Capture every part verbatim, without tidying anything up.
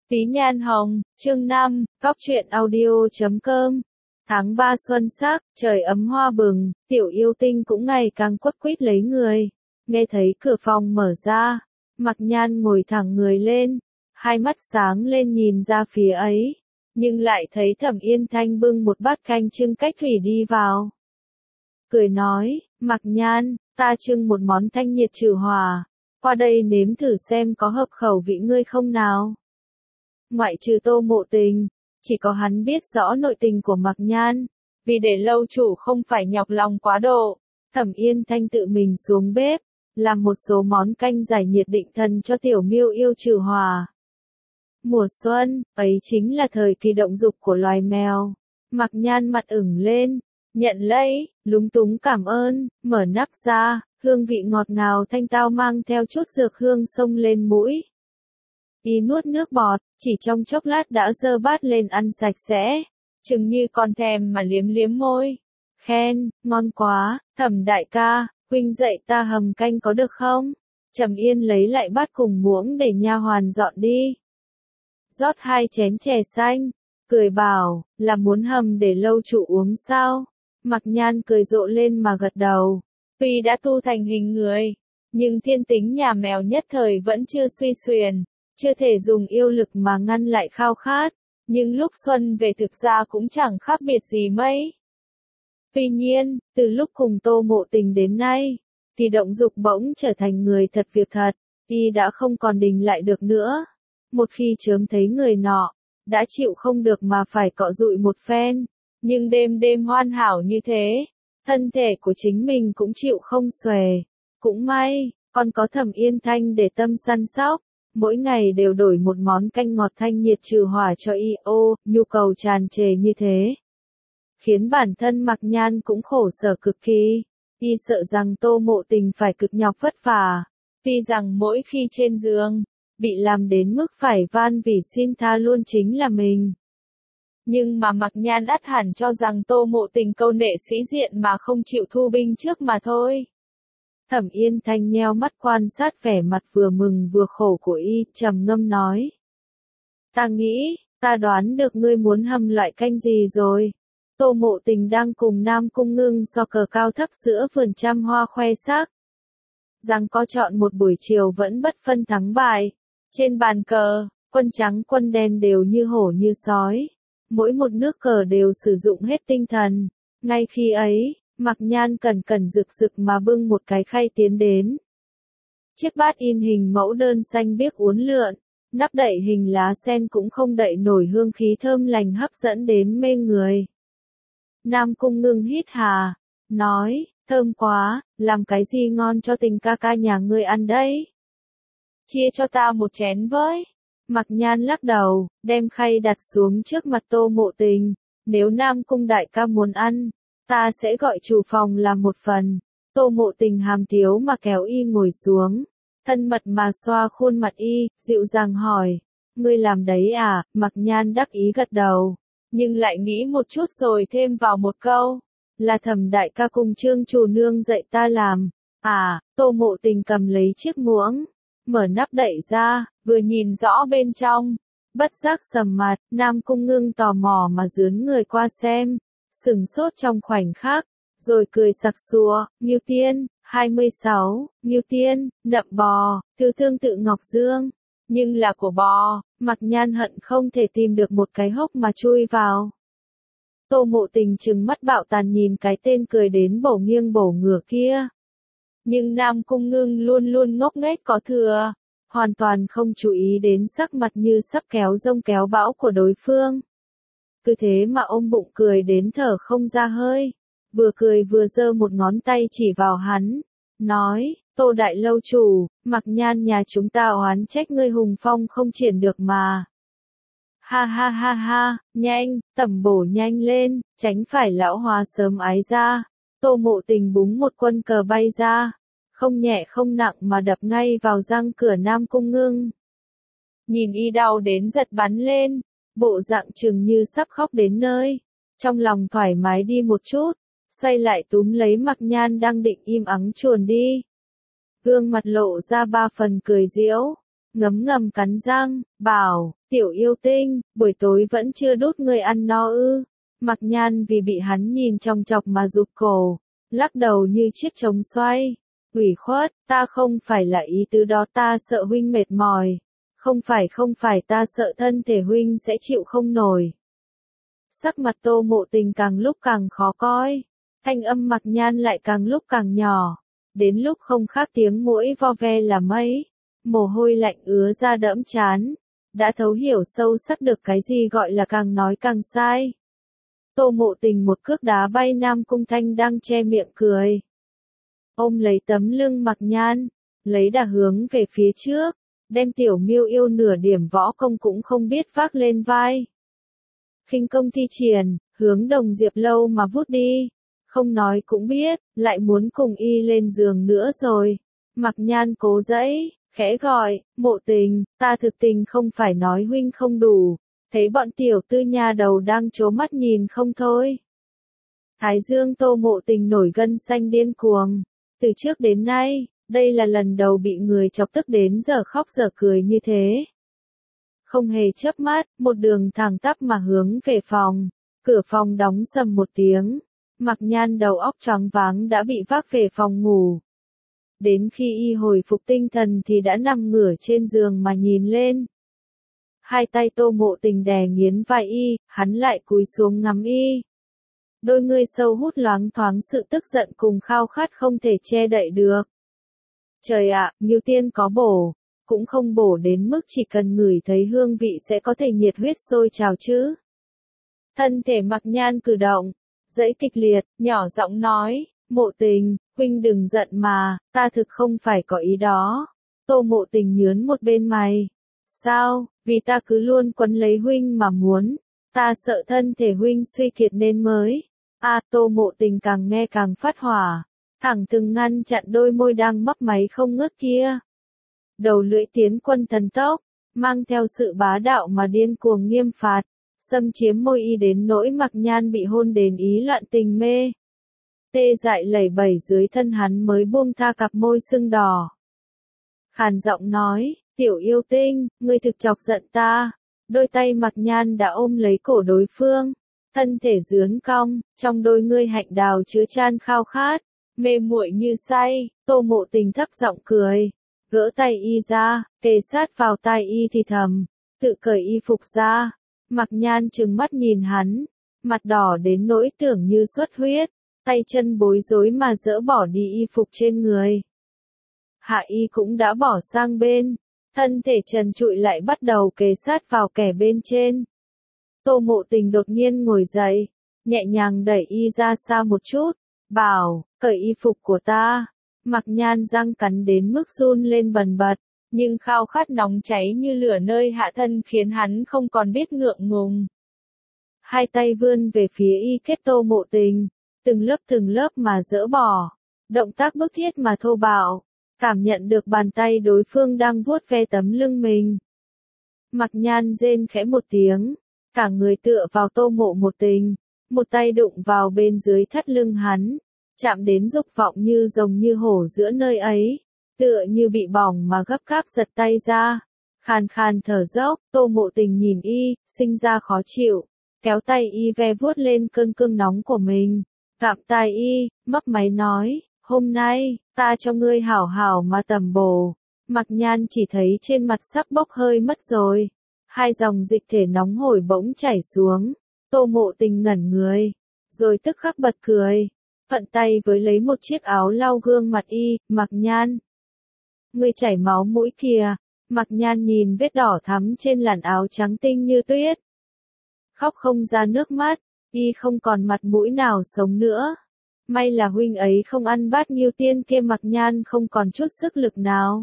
Phí Nhan Hồng, chương năm, góc truyện audio chấm com. Tháng ba xuân sắc, trời ấm hoa bừng, tiểu yêu tinh cũng ngày càng quất quýt lấy người. Nghe thấy cửa phòng mở ra, Mạc Nhan ngồi thẳng người lên, hai mắt sáng lên nhìn ra phía ấy, nhưng lại thấy Thẩm Yên Thanh bưng một bát canh trưng cách thủy đi vào. Cười nói, Mạc Nhan, ta trưng một món thanh nhiệt trừ hỏa, qua đây nếm thử xem có hợp khẩu vị ngươi không nào. Ngoại trừ Tô Mộ Tình, chỉ có hắn biết rõ nội tình của Mạc Nhan, vì để lâu chủ không phải nhọc lòng quá độ, Thẩm Yên Thanh tự mình xuống bếp, làm một số món canh giải nhiệt định thần cho tiểu miêu yêu trừ hỏa. Mùa xuân, ấy chính là thời kỳ động dục của loài mèo. Mạc Nhan mặt ửng lên, nhận lấy, lúng túng cảm ơn, mở nắp ra, hương vị ngọt ngào thanh tao mang theo chút dược hương xông lên mũi. Y nuốt nước bọt, chỉ trong chốc lát đã dơ bát lên ăn sạch sẽ, chừng như còn thèm mà liếm liếm môi. Khen, ngon quá, Thẩm đại ca, huynh dạy ta hầm canh có được không? Trầm Yên lấy lại bát cùng muỗng để nha hoàn dọn đi. Rót hai chén chè xanh, cười bảo, là muốn hầm để lâu chủ uống sao? Mạc Nhan cười rộ lên mà gật đầu. Tuy đã tu thành hình người, nhưng thiên tính nhà mèo nhất thời vẫn chưa suy xuyển, chưa thể dùng yêu lực mà ngăn lại khao khát, nhưng lúc xuân về thực ra cũng chẳng khác biệt gì mấy. Tuy nhiên, từ lúc cùng Tô Mộ Tình đến nay, thì động dục bỗng trở thành người thật việc thật, y đã không còn đình lại được nữa. Một khi chớm thấy người nọ, đã chịu không được mà phải cọ dụi một phen, nhưng đêm đêm hoàn hảo như thế, thân thể của chính mình cũng chịu không xuể. Cũng may, còn có Thẩm Yên Thanh để tâm săn sóc, mỗi ngày đều đổi một món canh ngọt thanh nhiệt trừ hỏa cho y. Ô, nhu cầu tràn trề như thế, khiến bản thân Mạc Nhan cũng khổ sở cực kỳ. Y sợ rằng Tô Mộ Tình phải cực nhọc vất vả, vì rằng mỗi khi trên giường, bị làm đến mức phải van vì xin tha luôn chính là mình. Nhưng mà Mạc Nhan ắt hẳn cho rằng Tô Mộ Tình câu nệ sĩ diện mà không chịu thu binh trước mà thôi. Thẩm Yên Thanh nheo mắt quan sát vẻ mặt vừa mừng vừa khổ của y, trầm ngâm nói. Ta nghĩ, ta đoán được ngươi muốn hầm loại canh gì rồi. Tô Mộ Tình đang cùng Nam Cung Ngưng so cờ cao thấp giữa vườn trăm hoa khoe sắc. Rằng có chọn một buổi chiều vẫn bất phân thắng bại. Trên bàn cờ, quân trắng quân đen đều như hổ như sói. Mỗi một nước cờ đều sử dụng hết tinh thần. Ngay khi ấy, Mạc Nhan cẩn cẩn rực rực mà bưng một cái khay tiến đến. Chiếc bát in hình mẫu đơn xanh biếc uốn lượn, nắp đậy hình lá sen cũng không đậy nổi hương khí thơm lành hấp dẫn đến mê người. Nam Cung Ngưng hít hà, nói, thơm quá, làm cái gì ngon cho Tình ca ca nhà ngươi ăn đấy? Chia cho ta một chén với. Mạc Nhan lắc đầu, đem khay đặt xuống trước mặt Tô Mộ Tình. Nếu Nam Cung đại ca muốn ăn, ta sẽ gọi chủ phòng làm một phần. Tô Mộ Tình hàm tiếu mà kéo y ngồi xuống, thân mật mà xoa khuôn mặt y, dịu dàng hỏi, ngươi làm đấy à? Mạc Nhan đắc ý gật đầu, nhưng lại nghĩ một chút rồi thêm vào một câu, là Thẩm đại ca cùng Trương chủ nương dạy ta làm. À, Tô Mộ Tình cầm lấy chiếc muỗng, mở nắp đậy ra, vừa nhìn rõ bên trong, bất giác sầm mặt. Nam Cung Ngưng tò mò mà dướn người qua xem, sừng sốt trong khoảnh khắc, rồi cười sặc sụa, Ngưu Tiên, hai mươi sáu, Ngưu Tiên, nậm bò, thứ tương tự Ngọc Dương, nhưng là của bò. Mạc Nhan hận không thể tìm được một cái hốc mà chui vào. Tô Mộ Tình trừng mắt bạo tàn nhìn cái tên cười đến bổ nghiêng bổ ngửa kia. Nhưng Nam Cung Ngưng luôn luôn ngốc nghếch có thừa, hoàn toàn không chú ý đến sắc mặt như sắp kéo rông kéo bão của đối phương. Cứ thế mà ôm bụng cười đến thở không ra hơi, vừa cười vừa giơ một ngón tay chỉ vào hắn, nói, Tô đại lâu chủ, Mạc Nhan nhà chúng ta oán trách ngươi hùng phong không triển được mà. Ha ha ha ha, nhanh, tẩm bổ nhanh lên, tránh phải lão hóa sớm ái ra. Tô Mộ Tình búng một quân cờ bay ra, không nhẹ không nặng mà đập ngay vào răng cửa Nam Cung Ngưng. Nhìn y đau đến giật bắn lên, bộ dạng chừng như sắp khóc đến nơi, trong lòng thoải mái đi một chút, xoay lại túm lấy Mạc Nhan đang định im ắng chuồn đi. Gương mặt lộ ra ba phần cười giễu, ngấm ngầm cắn răng, bảo, Tiểu yêu tinh, buổi tối vẫn chưa đút ngươi ăn no ư. Mạc Nhan vì bị hắn nhìn chòng chọc mà rụt cổ, lắc đầu như chiếc trống xoay. Ủy khuất, ta không phải là ý tứ đó, ta sợ huynh mệt mỏi. Không phải không phải, ta sợ thân thể huynh sẽ chịu không nổi. Sắc mặt Tô Mộ Tình càng lúc càng khó coi, thanh âm Mạc Nhan lại càng lúc càng nhỏ, đến lúc không khác tiếng muỗi vo ve là mấy, mồ hôi lạnh ứa ra đẫm trán, đã thấu hiểu sâu sắc được cái gì gọi là càng nói càng sai. Tô Mộ Tình một cước đá bay Nam Cung Thanh đang che miệng cười, ôm lấy tấm lưng Mạc Nhan, lấy đà hướng về phía trước, đem tiểu miêu yêu nửa điểm võ công cũng không biết vác lên vai. Khinh công thi triển, hướng Đồng Diệp Lâu mà vút đi, không nói cũng biết, lại muốn cùng y lên giường nữa rồi. Mạc Nhan cố dẫy, khẽ gọi, Mộ Tình, ta thực tình không phải nói huynh không đủ, thấy bọn tiểu tư nha đầu đang trố mắt nhìn không thôi. Thái dương Tô Mộ Tình nổi gân xanh điên cuồng, từ trước đến nay, đây là lần đầu bị người chọc tức đến giờ khóc giờ cười như thế. Không hề chớp mắt, một đường thẳng tắp mà hướng về phòng, cửa phòng đóng sầm một tiếng, Mạc Nhan đầu óc choáng váng đã bị vác về phòng ngủ. Đến khi y hồi phục tinh thần thì đã nằm ngửa trên giường mà nhìn lên. Hai tay Tô Mộ Tình đè nghiến vai y, hắn lại cúi xuống ngắm y. Đôi ngươi sâu hút loáng thoáng sự tức giận cùng khao khát không thể che đậy được. Trời ạ, Ngưu Tiên có bổ, cũng không bổ đến mức chỉ cần ngửi thấy hương vị sẽ có thể nhiệt huyết sôi trào chứ. Thân thể Mạc Nhan cử động, dãy kịch liệt, nhỏ giọng nói, Mộ Tình, huynh đừng giận mà, ta thực không phải có ý đó. Tô Mộ Tình nhướn một bên mày. Sao, vì ta cứ luôn quấn lấy huynh mà muốn, ta sợ thân thể huynh suy kiệt nên mới. À, Tô Mộ Tình càng nghe càng phát hỏa, thẳng từng ngăn chặn đôi môi đang mấp máy không ngớt kia. Đầu lưỡi tiến quân thần tốc, mang theo sự bá đạo mà điên cuồng nghiêm phạt, xâm chiếm môi y đến nỗi Mạc Nhan bị hôn đến ý loạn tình mê. Tê dại lẩy bẩy dưới thân hắn mới buông tha cặp môi sưng đỏ. Khàn giọng nói, tiểu yêu tinh, ngươi thực chọc giận ta. Đôi tay Mạc Nhan đã ôm lấy cổ đối phương, thân thể dướn cong, trong đôi ngươi hạnh đào chứa chan khao khát, mê muội như say. Tô Mộ Tình thấp giọng cười, gỡ tay y ra, kề sát vào tai y thì thầm, tự cởi y phục ra. Mạc Nhan trừng mắt nhìn hắn, mặt đỏ đến nỗi tưởng như xuất huyết, tay chân bối rối mà dỡ bỏ đi y phục trên người. Hạ y cũng đã bỏ sang bên, thân thể trần trụi lại bắt đầu kề sát vào kẻ bên trên. Tô Mộ Tình đột nhiên ngồi dậy, nhẹ nhàng đẩy y ra xa một chút, bảo, cởi y phục của ta. Mạc Nhan răng cắn đến mức run lên bần bật, nhưng khao khát nóng cháy như lửa nơi hạ thân khiến hắn không còn biết ngượng ngùng. Hai tay vươn về phía y kết Tô Mộ Tình, từng lớp từng lớp mà dỡ bỏ, động tác bức thiết mà thô bạo, cảm nhận được bàn tay đối phương đang vuốt ve tấm lưng mình. Mạc Nhan rên khẽ một tiếng, cả người tựa vào Tô Mộ Một Tình, một tay đụng vào bên dưới thắt lưng hắn, chạm đến dục vọng như rồng như hổ giữa nơi ấy, tựa như bị bỏng mà gấp gáp giật tay ra, khàn khàn thở dốc. Tô Mộ Tình nhìn y, sinh ra khó chịu, kéo tay y ve vuốt lên cơn cương nóng của mình, gặm tai y, mấp máy nói, hôm nay, ta cho ngươi hảo hảo mà tầm bổ. Mạc Nhan chỉ thấy trên mặt sắp bốc hơi mất rồi, hai dòng dịch thể nóng hổi bỗng chảy xuống. Tô Mộ Tình ngẩn người, rồi tức khắc bật cười, phận tay với lấy một chiếc áo lau gương mặt y. Mạc Nhan, ngươi chảy máu mũi kìa. Mạc Nhan nhìn vết đỏ thắm trên làn áo trắng tinh như tuyết, khóc không ra nước mắt, y không còn mặt mũi nào sống nữa. May là huynh ấy không ăn bát Ngưu Tiên kia. Mạc Nhan không còn chút sức lực nào,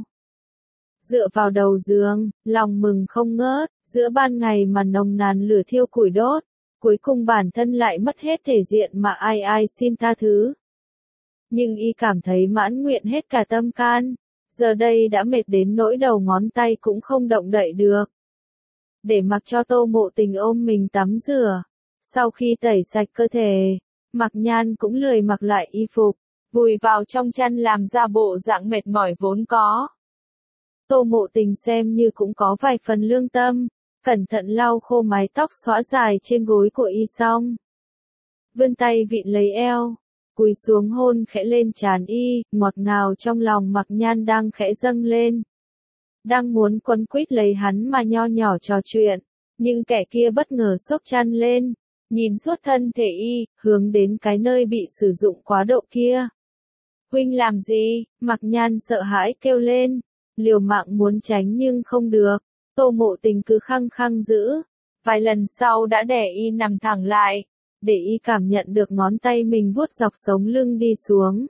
dựa vào đầu giường, lòng mừng không ngớt, giữa ban ngày mà nồng nàn lửa thiêu củi đốt, cuối cùng bản thân lại mất hết thể diện mà ai ai xin tha thứ. Nhưng y cảm thấy mãn nguyện hết cả tâm can, giờ đây đã mệt đến nỗi đầu ngón tay cũng không động đậy được. Để mặc cho Tô Mộ Tình ôm mình tắm rửa, sau khi tẩy sạch cơ thể, Mạc Nhan cũng lười mặc lại y phục, vùi vào trong chăn làm ra bộ dạng mệt mỏi vốn có. Tô Mộ Tình xem như cũng có vài phần lương tâm, cẩn thận lau khô mái tóc xõa dài trên gối của y xong. Vươn tay vịn lấy eo, cúi xuống hôn khẽ lên trán y, ngọt ngào trong lòng Mạc Nhan đang khẽ dâng lên. Đang muốn quấn quýt lấy hắn mà nho nhỏ trò chuyện, nhưng kẻ kia bất ngờ xốc chăn lên, nhìn suốt thân thể y, hướng đến cái nơi bị sử dụng quá độ kia. Huynh làm gì? Mạc Nhan sợ hãi kêu lên, liều mạng muốn tránh nhưng không được, Tô Mộ Tình cứ khăng khăng giữ, vài lần sau đã để y nằm thẳng lại, để y cảm nhận được ngón tay mình vuốt dọc sống lưng đi xuống.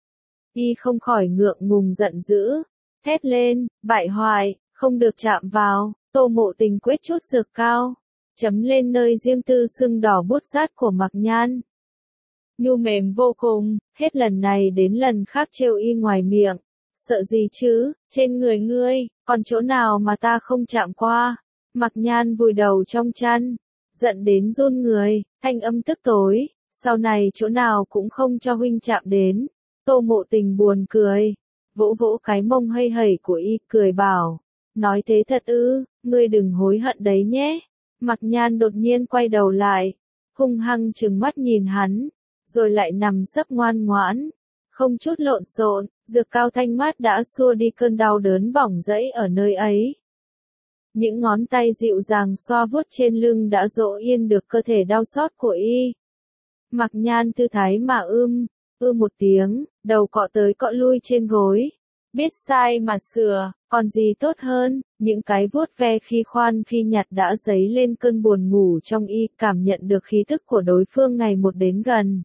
Y không khỏi ngượng ngùng giận dữ, thét lên, bại hoại, không được chạm vào. Tô Mộ Tình quét chút dược cao, chấm lên nơi riêng tư sưng đỏ bút rát của Mạc Nhan. Nhu mềm vô cùng, hết lần này đến lần khác trêu y ngoài miệng. Sợ gì chứ, trên người ngươi, còn chỗ nào mà ta không chạm qua. Mạc Nhan vùi đầu trong chăn, giận đến run người, thanh âm tức tối, sau này chỗ nào cũng không cho huynh chạm đến. Tô Mộ Tình buồn cười, vỗ vỗ cái mông hây hẩy của y, cười bảo, nói thế thật ư, ngươi đừng hối hận đấy nhé. Mạc Nhan đột nhiên quay đầu lại, hung hăng trừng mắt nhìn hắn, rồi lại nằm sấp ngoan ngoãn, không chút lộn xộn, dược cao thanh mát đã xua đi cơn đau đớn bỏng rẫy ở nơi ấy. Những ngón tay dịu dàng xoa vuốt trên lưng đã dỗ yên được cơ thể đau xót của y. Mạc Nhan thư thái mà ưm, ư một tiếng, đầu cọ tới cọ lui trên gối. Biết sai mà sửa, còn gì tốt hơn, những cái vuốt ve khi khoan khi nhặt đã dấy lên cơn buồn ngủ trong y, cảm nhận được khí tức của đối phương ngày một đến gần.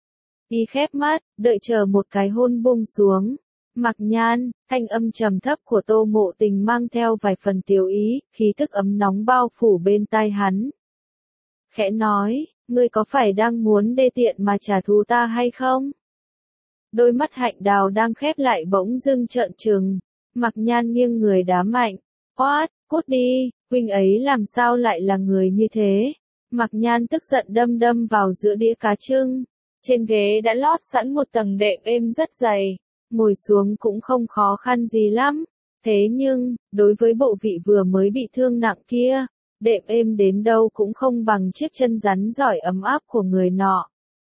Y khép mắt, đợi chờ một cái hôn buông xuống. Mạc Nhan, thanh âm trầm thấp của Tô Mộ Tình mang theo vài phần tiểu ý, khí tức ấm nóng bao phủ bên tai hắn. Khẽ nói, ngươi có phải đang muốn đê tiện mà trả thù ta hay không? Đôi mắt hạnh đào đang khép lại bỗng dưng trợn trừng, Mạc Nhan nghiêng người đá mạnh, oát, cút đi, huynh ấy làm sao lại là người như thế? Mạc Nhan tức giận đâm đâm vào giữa đĩa cá trưng, trên ghế đã lót sẵn một tầng đệm êm rất dày, ngồi xuống cũng không khó khăn gì lắm, thế nhưng, đối với bộ vị vừa mới bị thương nặng kia, đệm êm đến đâu cũng không bằng chiếc chân rắn giỏi ấm áp của người nọ.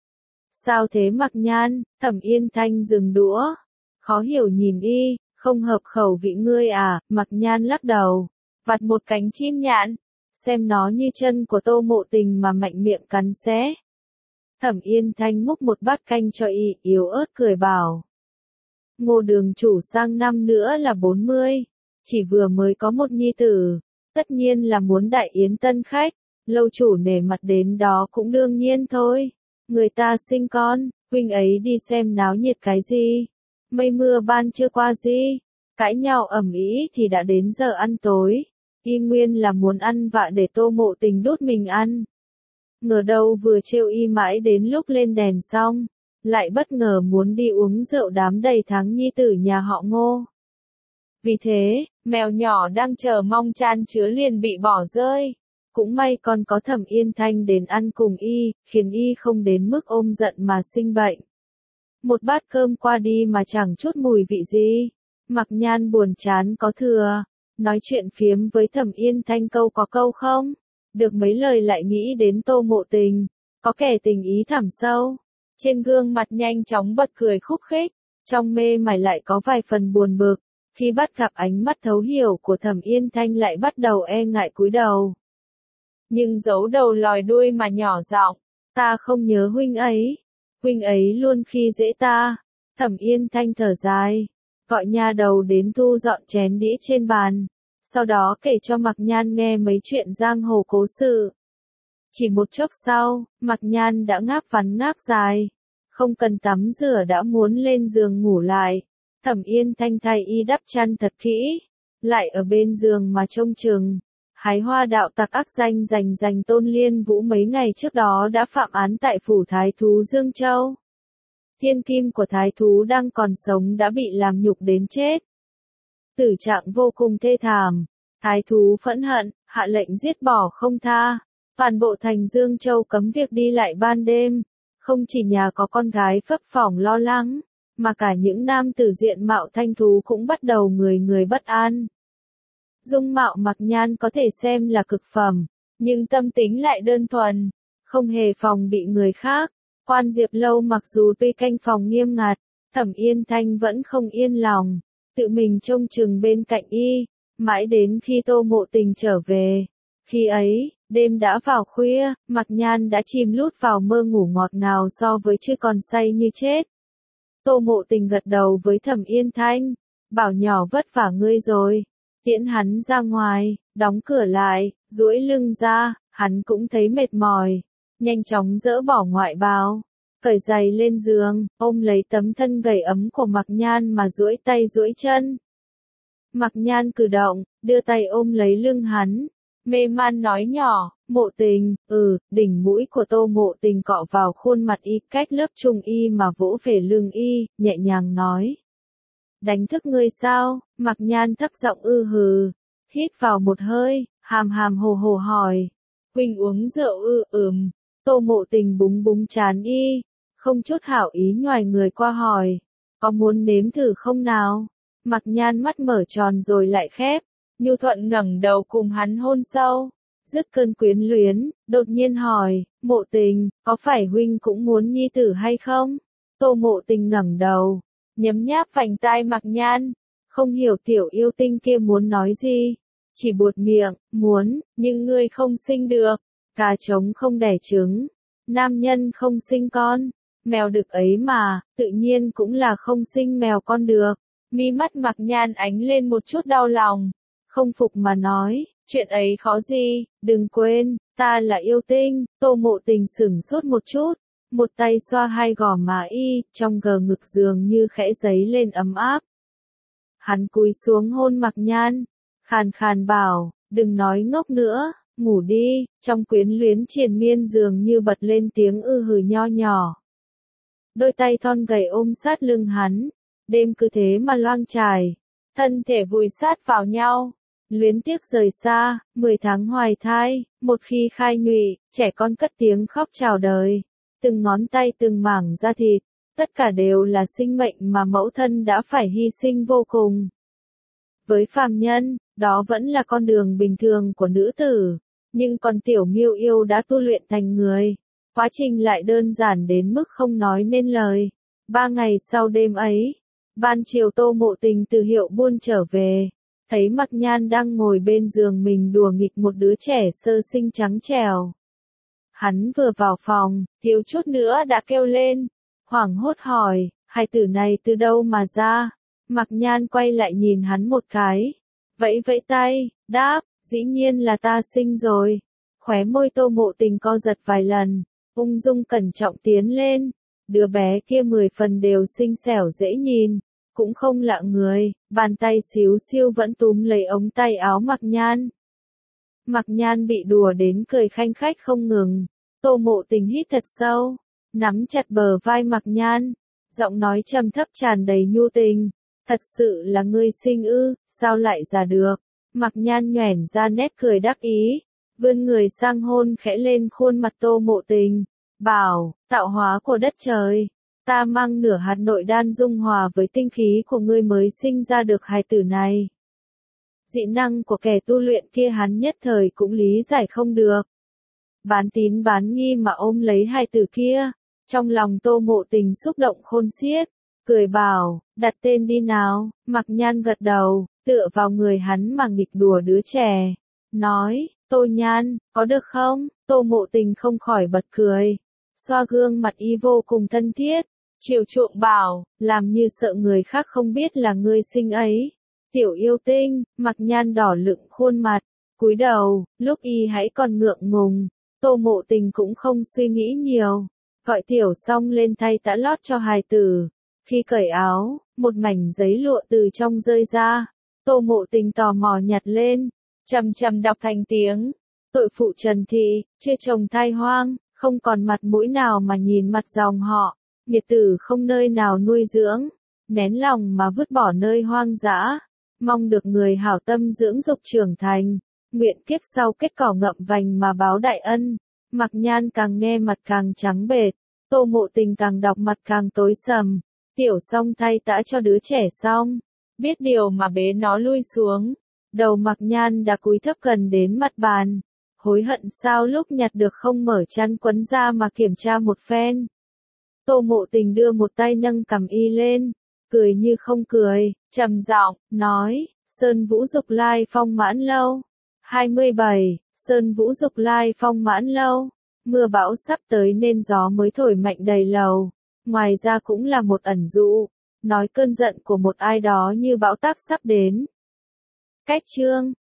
Sao thế Mạc Nhan? Thẩm Yên Thanh dừng đũa, khó hiểu nhìn y, không hợp khẩu vị ngươi à? Mạc Nhan lắc đầu, vặt một cánh chim nhạn, xem nó như chân của Tô Mộ Tình mà mạnh miệng cắn xé. Thẩm Yên Thanh múc một bát canh cho y, yếu ớt cười bảo, Ngô đường chủ sang năm nữa là bốn mươi, chỉ vừa mới có một nhi tử, tất nhiên là muốn đại yến tân khách, lâu chủ nể mặt đến đó cũng đương nhiên thôi. Người ta sinh con, huynh ấy đi xem náo nhiệt cái gì? Mây mưa ban chưa qua gì? Cãi nhau ầm ĩ thì đã đến giờ ăn tối. Y nguyên là muốn ăn vạ để Tô Mộ Tình đút mình ăn. Ngờ đâu vừa trêu y mãi đến lúc lên đèn xong, lại bất ngờ muốn đi uống rượu đám đầy tháng nhi tử nhà họ Ngô. Vì thế, mèo nhỏ đang chờ mong chan chứa liền bị bỏ rơi. Cũng may còn có Thẩm Yên Thanh đến ăn cùng y, khiến y không đến mức ôm giận mà sinh bệnh. Một bát cơm qua đi mà chẳng chút mùi vị gì. Mạc Nhan buồn chán có thừa, nói chuyện phiếm với Thẩm Yên Thanh câu có câu không, được mấy lời lại nghĩ đến Tô Mộ Tình, có kẻ tình ý thẳm sâu. Trên gương mặt nhanh chóng bật cười khúc khích, trong mê mải lại có vài phần buồn bực, khi bắt gặp ánh mắt thấu hiểu của Thẩm Yên Thanh lại bắt đầu e ngại cúi đầu. Nhưng giấu đầu lòi đuôi mà nhỏ giọng, ta không nhớ huynh ấy, huynh ấy luôn khi dễ ta. Thẩm Yên Thanh thở dài, gọi nha đầu đến thu dọn chén đĩa trên bàn, sau đó kể cho Mạc Nhan nghe mấy chuyện giang hồ cố sự. Chỉ một chốc sau, Mạc Nhan đã ngáp vắn ngáp dài, không cần tắm rửa đã muốn lên giường ngủ lại. Thẩm Yên Thanh thay y đắp chăn thật kỹ, lại ở bên giường mà trông chừng. Hái hoa đạo tặc ác danh giành giành Tôn Liên Vũ mấy ngày trước đó đã phạm án tại phủ Thái Thú Dương Châu. Thiên kim của Thái Thú đang còn sống đã bị làm nhục đến chết. Tử trạng vô cùng thê thảm, Thái Thú phẫn hận, hạ lệnh giết bỏ không tha. Toàn bộ thành Dương Châu cấm việc đi lại ban đêm, không chỉ nhà có con gái phấp phỏng lo lắng, mà cả những nam tử diện mạo thanh thú cũng bắt đầu người người bất an. Dung mạo Mạc Nhan có thể xem là cực phẩm, nhưng tâm tính lại đơn thuần, không hề phòng bị người khác. Quan Diệp Lâu mặc dù tuy canh phòng nghiêm ngặt, Thẩm Yên Thanh vẫn không yên lòng, tự mình trông chừng bên cạnh y, mãi đến khi Tô Mộ Tình trở về. Khi ấy, đêm đã vào khuya, Mạc Nhan đã chìm lút vào mơ ngủ ngọt ngào so với chưa còn say như chết. Tô Mộ Tình gật đầu với Thẩm Yên Thanh, bảo nhỏ vất vả ngươi rồi, tiễn hắn ra ngoài, đóng cửa lại, duỗi lưng ra, hắn cũng thấy mệt mỏi, nhanh chóng dỡ bỏ ngoại bào, cởi giày lên giường, ôm lấy tấm thân gầy ấm của Mạc Nhan mà duỗi tay duỗi chân. Mạc Nhan cử động, đưa tay ôm lấy lưng hắn, mê man nói nhỏ, Mộ Tình, ừ, đỉnh mũi của Tô Mộ Tình cọ vào khuôn mặt y cách lớp trung y mà vỗ về lưng y, nhẹ nhàng nói. Đánh thức ngươi sao? Mạc Nhan thấp giọng ư hừ, hít vào một hơi, hàm hàm hồ hồ hỏi. Huynh uống rượu ư? Ừm. Tô Mộ Tình búng búng trán y, không chút hảo ý nhoài người qua hỏi. Có muốn nếm thử không nào? Mạc Nhan mắt mở tròn rồi lại khép, nhu thuận ngẩng đầu cùng hắn hôn sâu. Dứt cơn quyến luyến, đột nhiên hỏi, Mộ Tình, có phải huynh cũng muốn nhi tử hay không? Tô Mộ Tình ngẩng đầu, nhấm nháp vành tai Mạc Nhan, không hiểu tiểu yêu tinh kia muốn nói gì, chỉ buột miệng, muốn, nhưng ngươi không sinh được, gà trống không đẻ trứng, nam nhân không sinh con, mèo đực ấy mà, tự nhiên cũng là không sinh mèo con được. Mi mắt Mạc Nhan ánh lên một chút đau lòng, không phục mà nói, chuyện ấy khó gì, đừng quên, ta là yêu tinh. Tô Mộ Tình sửng sốt một chút, một tay xoa hai gò má y, trong gờ ngực dường như khẽ giấy lên ấm áp. Hắn cúi xuống hôn Mạc Nhan, khàn khàn bảo, đừng nói ngốc nữa, ngủ đi, trong quyến luyến triền miên dường như bật lên tiếng ư hừ nho nhỏ. Đôi tay thon gầy ôm sát lưng hắn, đêm cứ thế mà loang trải, thân thể vùi sát vào nhau. Luyến tiếc rời xa, mười tháng hoài thai, một khi khai nhụy, trẻ con cất tiếng khóc chào đời. Từng ngón tay từng mảng da thịt, tất cả đều là sinh mệnh mà mẫu thân đã phải hy sinh vô cùng. Với phàm nhân, đó vẫn là con đường bình thường của nữ tử, nhưng còn Tiểu Miêu Yêu đã tu luyện thành người. Quá trình lại đơn giản đến mức không nói nên lời. Ba ngày sau đêm ấy, ban chiều Tô Mộ Tình từ hiệu buôn trở về, thấy Mạc Nhan đang ngồi bên giường mình đùa nghịch một đứa trẻ sơ sinh trắng trẻo. Hắn vừa vào phòng, thiếu chút nữa đã kêu lên, hoảng hốt hỏi, hai tử này từ đâu mà ra? Mạc Nhan quay lại nhìn hắn một cái, vẫy vẫy tay, đáp, dĩ nhiên là ta sinh rồi. Khóe môi Tô Mộ Tình co giật vài lần, ung dung cẩn trọng tiến lên, đứa bé kia mười phần đều xinh xẻo dễ nhìn, cũng không lạ người, bàn tay xíu xiu vẫn túm lấy ống tay áo Mạc Nhan. Mạc Nhan bị đùa đến cười khanh khách không ngừng. Tô Mộ Tình hít thật sâu, nắm chặt bờ vai Mạc Nhan, giọng nói trầm thấp tràn đầy nhu tình. Thật sự là ngươi sinh ư, sao lại già được? Mạc Nhan nhoẻn ra nét cười đắc ý, vươn người sang hôn khẽ lên khuôn mặt Tô Mộ Tình, bảo, tạo hóa của đất trời, ta mang nửa hạt nội đan dung hòa với tinh khí của ngươi mới sinh ra được hài tử này. Dị năng của kẻ tu luyện kia hắn nhất thời cũng lý giải không được. Bán tín bán nghi mà ôm lấy hài tử kia, trong lòng Tô Mộ Tình xúc động khôn xiết, cười bảo, đặt tên đi nào. Mạc Nhan gật đầu, tựa vào người hắn mà nghịch đùa đứa trẻ, nói, Tô Nhan, có được không? Tô Mộ Tình không khỏi bật cười, xoa gương mặt y vô cùng thân thiết, chiều chuộng bảo, làm như sợ người khác không biết là ngươi sinh ấy. Tiểu yêu tinh. Mạc Nhan đỏ lựng khuôn mặt, cúi đầu, lúc y hãy còn ngượng ngùng, Tô Mộ Tình cũng không suy nghĩ nhiều, gọi Tiểu Song lên thay tã lót cho hài tử. Khi cởi áo, một mảnh giấy lụa từ trong rơi ra, Tô Mộ Tình tò mò nhặt lên, trầm trầm đọc thành tiếng, tội phụ Trần Thị, chưa chồng thai hoang, không còn mặt mũi nào mà nhìn mặt dòng họ, nghiệt tử không nơi nào nuôi dưỡng, nén lòng mà vứt bỏ nơi hoang dã, mong được người hảo tâm dưỡng dục trưởng thành, nguyện kiếp sau kết cỏ ngậm vành mà báo đại ân. Mạc Nhan càng nghe mặt càng trắng bệch, Tô Mộ Tình càng đọc mặt càng tối sầm. Tiểu Song thay tã cho đứa trẻ xong, biết điều mà bế nó lui xuống, Đầu Mặc Nhan đã cúi thấp gần đến mặt bàn. Hối hận sao lúc nhặt được không mở chăn quấn ra mà kiểm tra một phen. Tô Mộ Tình đưa một tay nâng cằm y lên, cười như không cười, trầm giọng nói, Sơn Vũ Dục Lai Phong Mãn Lâu. hai mươi bảy. Sơn Vũ Dục Lai Phong Mãn Lâu. Mưa bão sắp tới nên gió mới thổi mạnh đầy lầu. Ngoài ra cũng là một ẩn dụ, nói cơn giận của một ai đó như bão táp sắp đến. Cách chương